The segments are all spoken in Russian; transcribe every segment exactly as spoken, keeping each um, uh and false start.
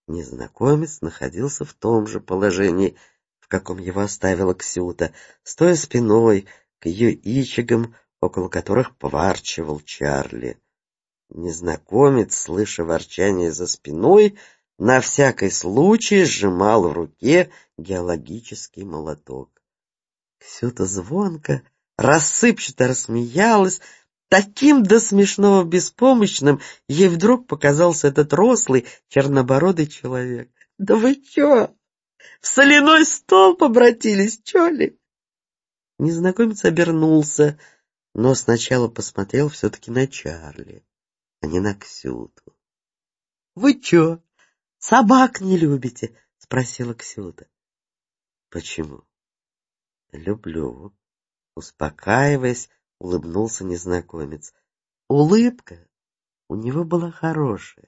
Незнакомец находился в том же положении, в каком его оставила Ксюта, стоя спиной к ее ичигам, около которых поворчивал Чарли. Незнакомец, слыша ворчание за спиной, на всякий случай сжимал в руке геологический молоток. Ксюта звонко, рассыпчато рассмеялась. Таким до смешного беспомощным ей вдруг показался этот рослый, чернобородый человек. — Да вы чё, в соляной столб обратились, чё ли? Незнакомец обернулся, но сначала посмотрел все-таки на Чарли, а не на Ксюту. — Вы чё, собак не любите? — спросила Ксюта. — Почему? — Люблю. Успокаиваясь, улыбнулся незнакомец. Улыбка у него была хорошая.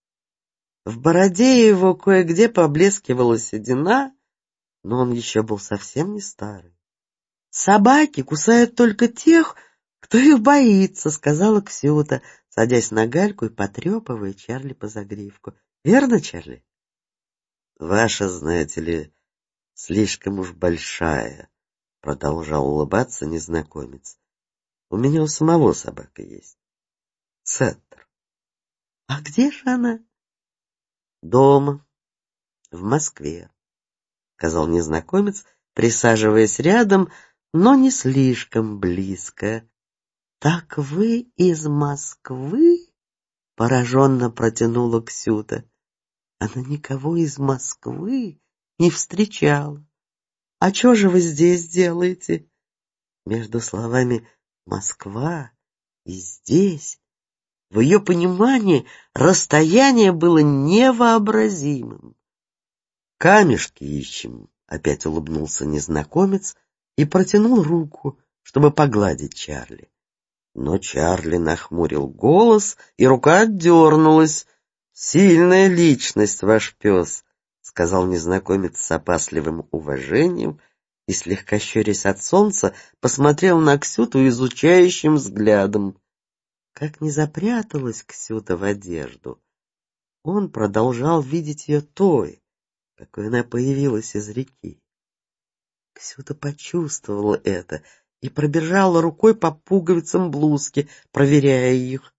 В бороде его кое-где поблескивала седина, но он еще был совсем не старый. — Собаки кусают только тех, кто их боится, — сказала Ксюта, садясь на гальку и потрепывая Чарли по загривку. — Верно, Чарли? — Ваша, знаете ли, слишком уж большая, — продолжал улыбаться незнакомец. — У меня у самого собака есть. Сеттер. — А где же она? — Дома, в Москве, — сказал незнакомец, присаживаясь рядом, но не слишком близко. — Так вы из Москвы? — пораженно протянула Ксюта. Она никого из Москвы не встречала. — А что же вы здесь делаете? Между словами «Москва» и «здесь» в ее понимании расстояние было невообразимым. «Камешки ищем», — опять улыбнулся незнакомец и протянул руку, чтобы погладить Чарли. Но Чарли нахмурил голос, и рука отдернулась. «Сильная личность ваш пес», — сказал незнакомец с опасливым уважением и, слегка щурясь от солнца, посмотрел на Ксюту изучающим взглядом. Как не запряталась Ксюта в одежду, он продолжал видеть ее той, какой она появилась из реки. Ксюта почувствовала это и пробежала рукой по пуговицам блузки, проверяя их.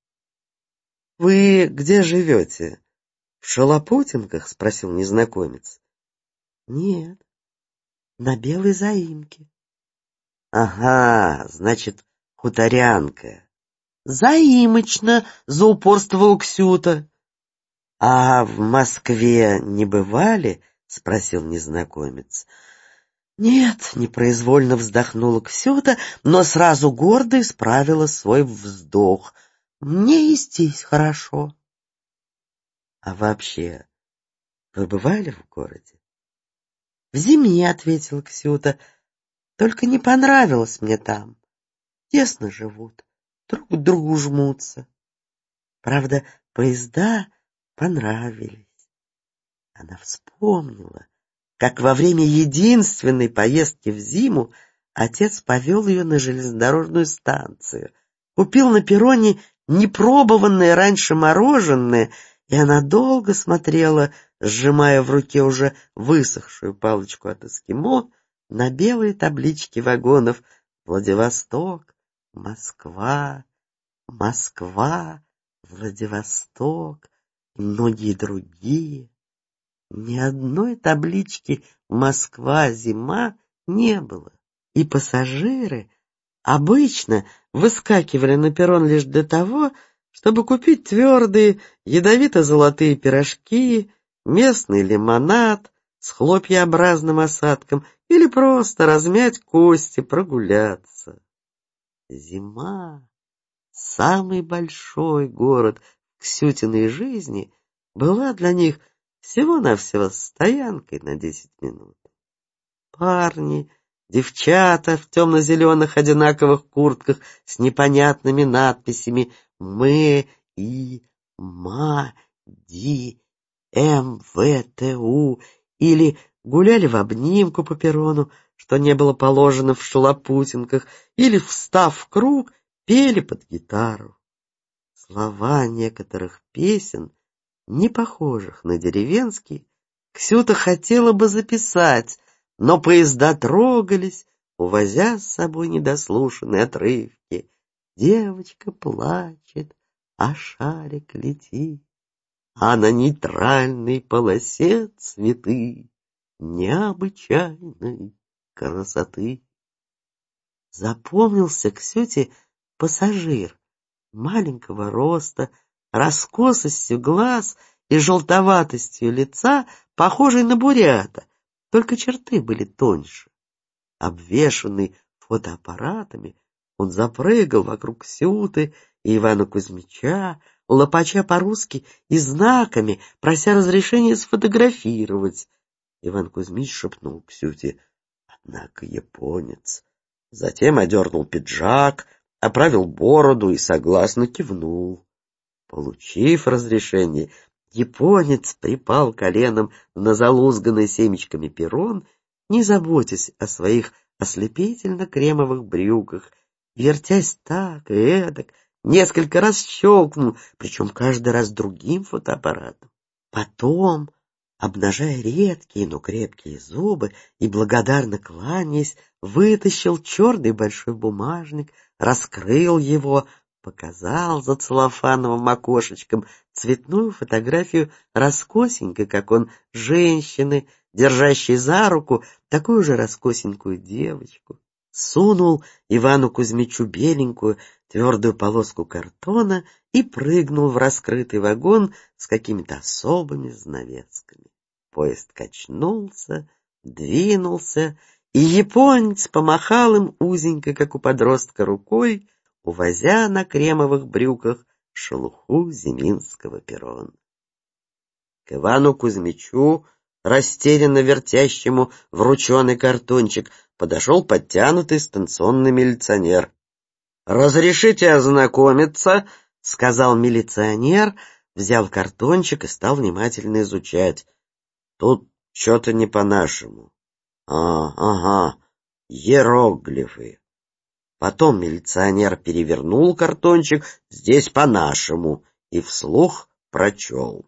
— Вы где живете? В Шалопутинках? — спросил незнакомец. — Нет, на Белой заимке. — Ага, значит, хуторянка. — Заимочно, — заупорствовала Ксюта. — А в Москве не бывали? — спросил незнакомец. — Нет, — непроизвольно вздохнула Ксюта, но сразу гордо исправила свой вздох. — Мне и здесь хорошо. — А вообще, вы бывали в городе? — В зиме, — ответила Ксюта, — только не понравилось мне там. Тесно живут, друг к другу жмутся. Правда, поезда понравились. Она вспомнила, как во время единственной поездки в зиму отец повел ее на железнодорожную станцию, купил на перроне непробованное раньше мороженое, и она долго смотрела, сжимая в руке уже высохшую палочку от эскимо, на белые таблички вагонов: Владивосток, Москва, Москва, Владивосток и многие другие. Ни одной таблички «Москва-зима» не было, и пассажиры обычно выскакивали на перрон лишь для того, чтобы купить твердые ядовито-золотые пирожки, местный лимонад с хлопьяобразным осадком или просто размять кости, прогуляться. Зима, самый большой город в Ксютиной жизни, была для них всего-навсего стоянкой на десять минут. Парни, девчата в темно-зеленых одинаковых куртках с непонятными надписями «Мы и Ма Ди М В Т У» или гуляли в обнимку по перрону, что не было положено в Шалопутинках, или, встав в круг, пели под гитару. Слова некоторых песен не похожих на деревенские, Ксюта хотела бы записать, но поезда трогались, увозя с собой недослушанные отрывки. Девочка плачет, а шарик летит, а на нейтральной полосе цветы необычайной красоты. Запомнился Ксюте пассажир маленького роста, раскосостью глаз и желтоватостью лица, похожий на бурята, только черты были тоньше. Обвешанный фотоаппаратами, он запрыгал вокруг Ксюты и Ивана Кузьмича, лопача по-русски и знаками, прося разрешения сфотографировать. Иван Кузьмич шепнул Ксюте: «Однако японец». Затем одернул пиджак, оправил бороду и согласно кивнул. Получив разрешение, японец припал коленом на залузганный семечками перрон, не заботясь о своих ослепительно-кремовых брюках, вертясь так и эдак, несколько раз щелкнул, причем каждый раз другим фотоаппаратом. Потом, обнажая редкие, но крепкие зубы и благодарно кланяясь, вытащил черный большой бумажник, раскрыл его, показал за целлофановым окошечком цветную фотографию раскосенькой, как он, женщины, держащей за руку такую же раскосенькую девочку. Сунул Ивану Кузьмичу беленькую твердую полоску картона и прыгнул в раскрытый вагон с какими-то особыми занавесками. Поезд качнулся, двинулся, и японец помахал им узенько, как у подростка, рукой, увозя на кремовых брюках шелуху зиминского перрона. К Ивану Кузьмичу, растерянно вертящему врученный картончик, подошел подтянутый станционный милиционер. «Разрешите ознакомиться?» — сказал милиционер, взял картончик и стал внимательно изучать. «Тут что-то не по-нашему. А, ага, иероглифы». Потом милиционер перевернул картончик, здесь по-нашему, и вслух прочел: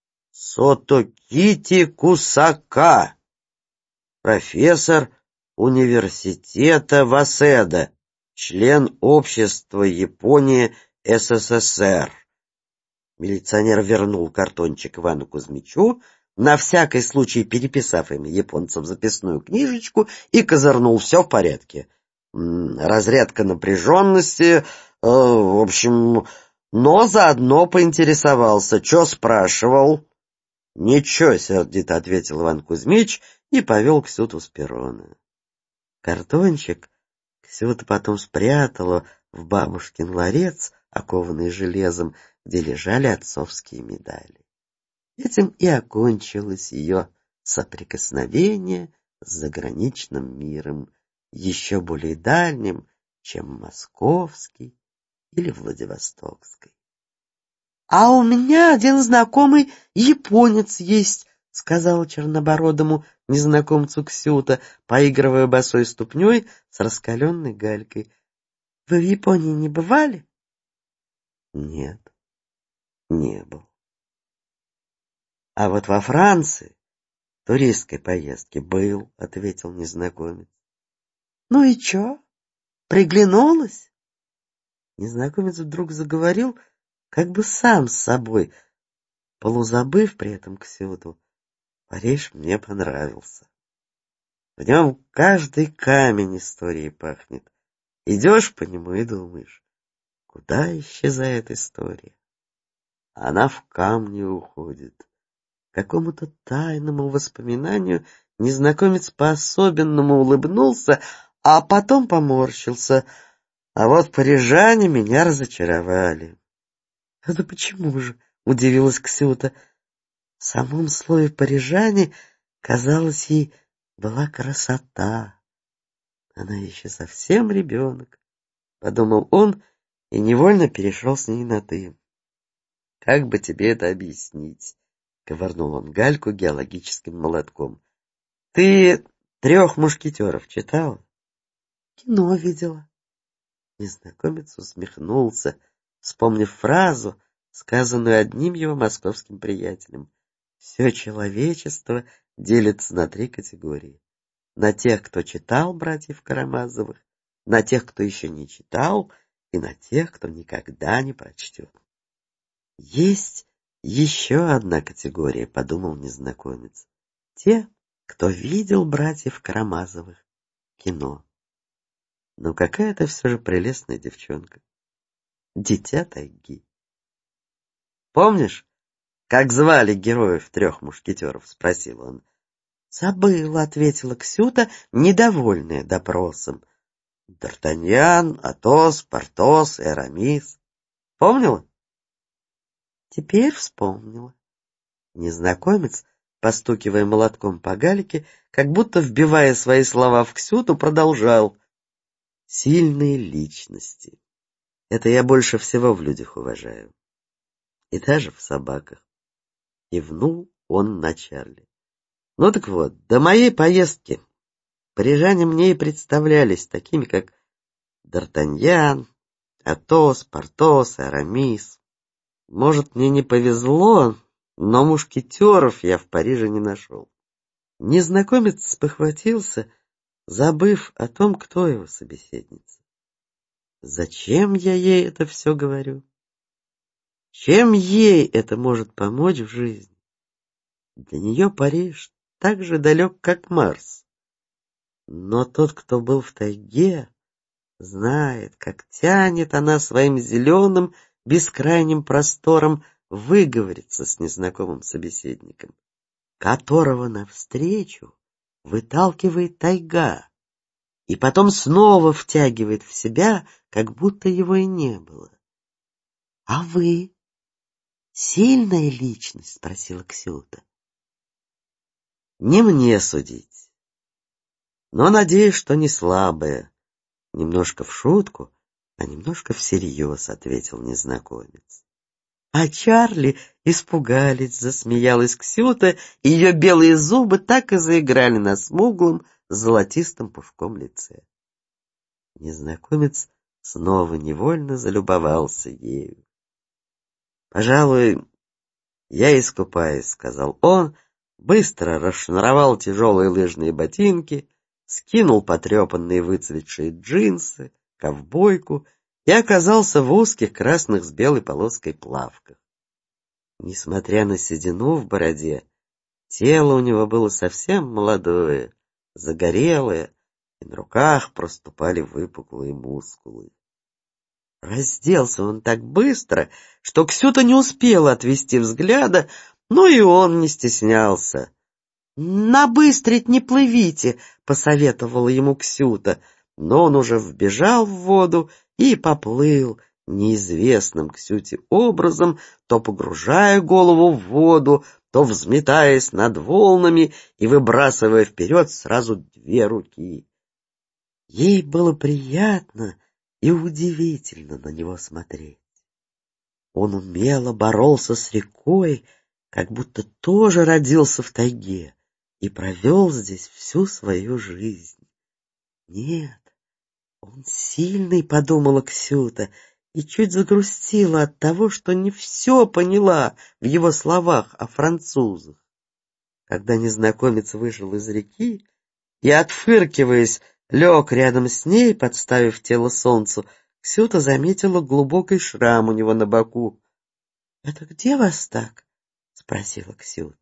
Сотокити Кусака, профессор университета Васеда, член общества Япония СССР. Милиционер вернул картончик Ивану Кузьмичу, на всякий случай переписав имя японца в записную книжечку, и козырнул: все в порядке. Разрядка напряженности, э, в общем, но заодно поинтересовался, что спрашивал. «Ничего», — сердито ответил Иван Кузьмич и повел Ксюту с перрона. Картончик Ксюта потом спрятала в бабушкин ларец, окованный железом, где лежали отцовские медали. Этим и окончилось ее соприкосновение с заграничным миром, еще более дальним, чем московский или Владивостокский. — А у меня один знакомый японец есть, — сказала чернобородому незнакомцу Ксюта, поигрывая босой ступней с раскаленной галькой. — Вы в Японии не бывали? — Нет, не был. — А вот во Франции туристской поездке был, — ответил незнакомец. — Ну и чё? Приглянулась? Незнакомец вдруг заговорил, как бы сам с собой, полузабыв при этом Ксюту. Париж мне понравился. В нем каждый камень истории пахнет. Идешь по нему и думаешь, куда исчезает история? Она в камне уходит. К какому-то тайному воспоминанию незнакомец по-особенному улыбнулся, а потом поморщился. А вот парижане меня разочаровали. — Это почему же? — удивилась Ксюта. В самом слове «парижане», казалось, ей была красота. Она еще совсем ребенок, — подумал он и невольно перешел с ней на «ты». — Как бы тебе это объяснить? — ковырнул он гальку геологическим молотком. — Ты «Трех мушкетеров» читала? — Кино видела. Незнакомец усмехнулся, вспомнив фразу, сказанную одним его московским приятелем. Все человечество делится на три категории. На тех, кто читал братьев Карамазовых, на тех, кто еще не читал, и на тех, кто никогда не прочтет. Есть еще одна категория, подумал незнакомец. Те, кто видел братьев Карамазовых в кино. Но какая-то все же прелестная девчонка. Дитя тайги. Помнишь, как звали героев трех мушкетеров? Спросил он. Забыла, ответила Ксюта, недовольная допросом. Д'Артаньян, Атос, Портос и Арамис. Помнила? Теперь вспомнила. Незнакомец, постукивая молотком по галике, как будто вбивая свои слова в Ксюту, продолжал. Сильные личности. Это я больше всего в людях уважаю. И даже в собаках. Кивнул он на Чарли. Ну так вот, до моей поездки парижане мне и представлялись такими, как Д'Артаньян, Атос, Портос, Арамис. Может, мне не повезло, но мушкетеров я в Париже не нашел. Незнакомец спохватился, забыв о том, кто его собеседница. Зачем я ей это все говорю? Чем ей это может помочь в жизни? Для нее Париж так же далек, как Марс. Но тот, кто был в тайге, знает, как тянет она своим зеленым бескрайним простором выговориться с незнакомым собеседником, которого навстречу выталкивает тайга и потом снова втягивает в себя, как будто его и не было. — А вы сильная личность? — спросила Ксюта. — Не мне судить, но надеюсь, что не слабая. Немножко в шутку, а немножко всерьез, — ответил незнакомец. А Чарли испугались, засмеялась Ксюта, и ее белые зубы так и заиграли на смуглом золотистом пушком лице. Незнакомец снова невольно залюбовался ею. — Пожалуй, я искупаюсь, — сказал он, быстро расшнуровал тяжелые лыжные ботинки, скинул потрепанные выцветшие джинсы, ковбойку и оказался в узких красных с белой полоской плавках. Несмотря на седину в бороде, тело у него было совсем молодое, загорелое, и на руках проступали выпуклые мускулы. Разделся он так быстро, что Ксюта не успела отвести взгляда, но и он не стеснялся. — Набыстрить не плывите, — посоветовала ему Ксюта, но он уже вбежал в воду и поплыл неизвестным Ксюте образом, то погружая голову в воду, то взметаясь над волнами и выбрасывая вперед сразу две руки. Ей было приятно и удивительно на него смотреть. Он умело боролся с рекой, как будто тоже родился в тайге и провел здесь всю свою жизнь. Нет, он сильный, — подумала Ксюта, и чуть загрустила от того, что не все поняла в его словах о французах. Когда незнакомец вышел из реки и, отфыркиваясь, лег рядом с ней, подставив тело солнцу, Ксюта заметила глубокий шрам у него на боку. — Это где вас так? — спросила Ксюта.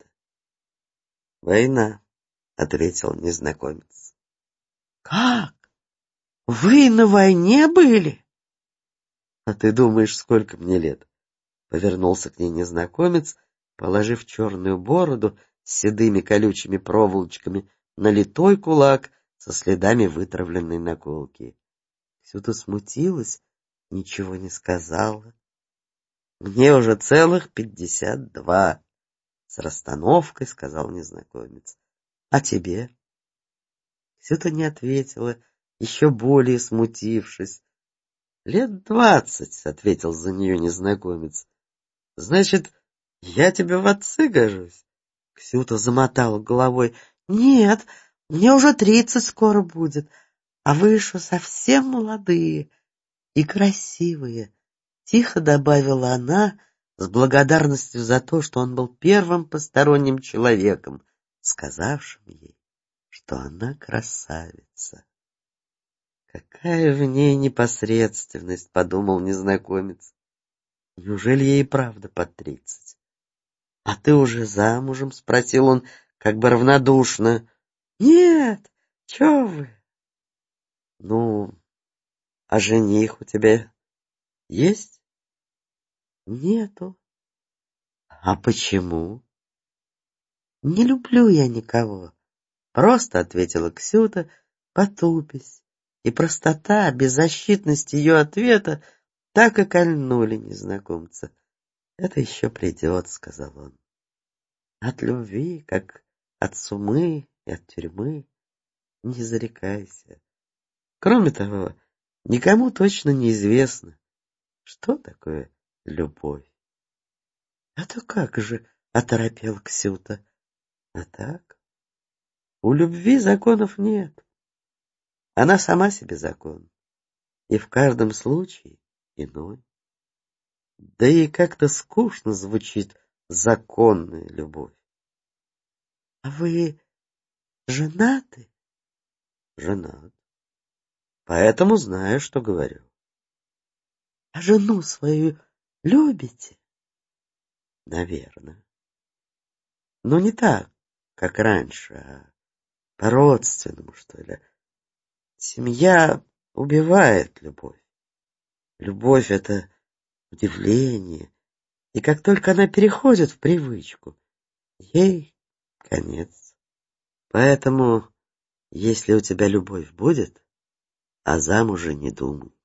— Война, — ответил незнакомец. — Как? Вы на войне были? — А ты думаешь, сколько мне лет? — повернулся к ней незнакомец, положив черную бороду с седыми колючими проволочками на литой кулак со следами вытравленной наколки. Ксюта смутилась, ничего не сказала. — Мне уже целых пятьдесят два, — с расстановкой сказал незнакомец. — А тебе? Ксюта не ответила, еще более смутившись. — Лет двадцать, — ответил за нее незнакомец. — Значит, я тебе в отцы гожусь? Ксюта замотала головой. — Нет, мне уже тридцать скоро будет, а вы еще совсем молодые и красивые, — тихо добавила она, с благодарностью за то, что он был первым посторонним человеком, сказавшим ей, что она красавица. Какая в ней непосредственность, подумал незнакомец. Неужели ей правда под тридцать? А ты уже замужем? Спросил он, как бы равнодушно. Нет, чё вы? Ну, а жених у тебя есть? Нету. А почему? Не люблю я никого, просто ответила Ксюта, потупясь. И простота, беззащитность ее ответа так и кольнули незнакомца. Это еще придет, сказал он. От любви, как от сумы и от тюрьмы, не зарекайся. Кроме того, никому точно неизвестно, что такое любовь. Это как же, оторопел Ксюта. А так, у любви законов нет. Она сама себе закон, и в каждом случае иной. Да и как-то скучно звучит законная любовь. А вы женаты? Женат. Поэтому знаю, что говорю. А жену свою любите? Наверное. Но не так, как раньше, а по-родственному, что ли. Семья убивает любовь. Любовь — это удивление, и как только она переходит в привычку, ей конец. Поэтому, если у тебя любовь будет, а замуж не думай.